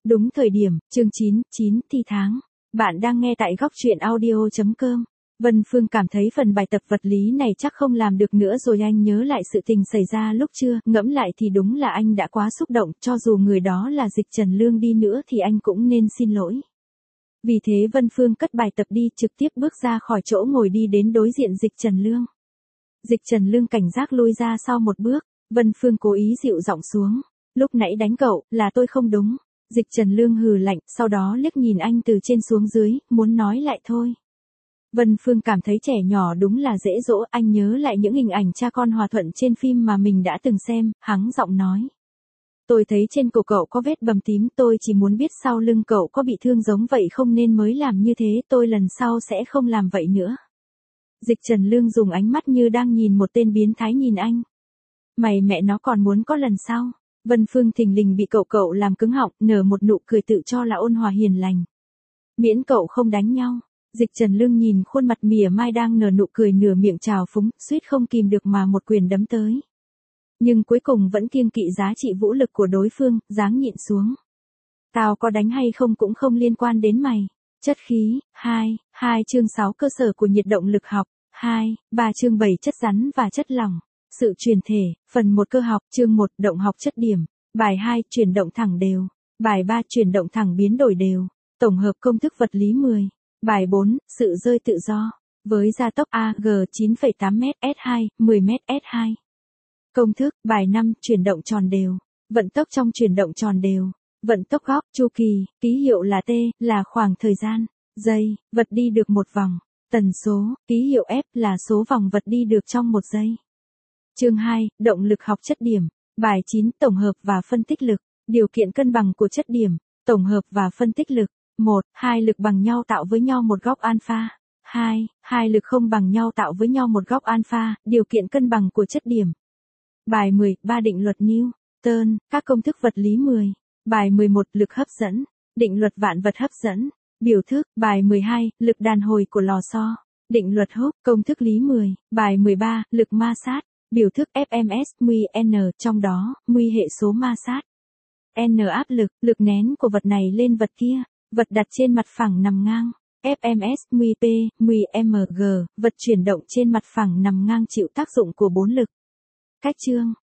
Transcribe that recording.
Đúng thời điểm, chương 9 thi tháng. Bạn đang nghe tại góc truyện audio.com. Vân Phương cảm thấy phần bài tập vật lý này chắc không làm được nữa rồi. Anh nhớ lại sự tình xảy ra lúc trưa, ngẫm lại thì đúng là anh đã quá xúc động, cho dù người đó là Dịch Trần Lương đi nữa thì anh cũng nên xin lỗi. Vì thế Vân Phương cất bài tập đi, trực tiếp bước ra khỏi chỗ ngồi đi đến đối diện Dịch Trần Lương. Dịch Trần Lương cảnh giác lui ra sau một bước, Vân Phương cố ý dịu giọng xuống. Lúc nãy đánh cậu, là tôi không đúng. Dịch Trần Lương hừ lạnh, sau đó liếc nhìn anh từ trên xuống dưới, muốn nói lại thôi. Vân Phương cảm thấy trẻ nhỏ đúng là dễ dỗ, anh nhớ lại những hình ảnh cha con hòa thuận trên phim mà mình đã từng xem, hắng giọng nói. Tôi thấy trên cổ cậu có vết bầm tím, tôi chỉ muốn biết sau lưng cậu có bị thương giống vậy không nên mới làm như thế, tôi lần sau sẽ không làm vậy nữa. Dịch Trần Lương dùng ánh mắt như đang nhìn một tên biến thái nhìn anh. Mày mẹ nó còn muốn có lần sau. Vân Phương thình lình bị cậu làm cứng họng, nở một nụ cười tự cho là ôn hòa hiền lành. Miễn cậu không đánh nhau. Dịch Trần Lương nhìn khuôn mặt mỉa mai đang nở nụ cười nửa miệng trào phúng, suýt không kìm được mà một quyền đấm tới. Nhưng cuối cùng vẫn kiêng kỵ giá trị vũ lực của đối phương, dáng nhịn xuống. Tao có đánh hay không cũng không liên quan đến mày. Chất khí, 2 chương 6 cơ sở của nhiệt động lực học, 3 chương 7 chất rắn và chất lỏng. Sự truyền thể, phần 1 cơ học, chương 1 động học chất điểm, bài 2 chuyển động thẳng đều, bài 3 chuyển động thẳng biến đổi đều, tổng hợp công thức vật lý 10, bài 4 sự rơi tự do, với gia tốc AG 9,8 m S2, 10 m S2. Công thức, bài 5 chuyển động tròn đều, vận tốc trong chuyển động tròn đều, vận tốc góc, chu kỳ, ký hiệu là T, là khoảng thời gian, giây, vật đi được một vòng, tần số, ký hiệu F là số vòng vật đi được trong một giây. Chương 2, động lực học chất điểm, bài 9 tổng hợp và phân tích lực, điều kiện cân bằng của chất điểm, tổng hợp và phân tích lực. 1. Hai lực bằng nhau tạo với nhau một góc alpha. 2. Hai lực không bằng nhau tạo với nhau một góc alpha, điều kiện cân bằng của chất điểm. Bài 10, ba định luật Newton, các công thức vật lý 10. Bài 11, lực hấp dẫn, định luật vạn vật hấp dẫn, biểu thức. Bài 12, lực đàn hồi của lò xo, định luật Hooke, công thức lý 10. Bài 13, lực ma sát, biểu thức FMS, μ n, trong đó, μ hệ số ma sát. N áp lực, lực nén của vật này lên vật kia, vật đặt trên mặt phẳng nằm ngang. FMS, μp, μmg, vật chuyển động trên mặt phẳng nằm ngang chịu tác dụng của bốn lực. Cách chương,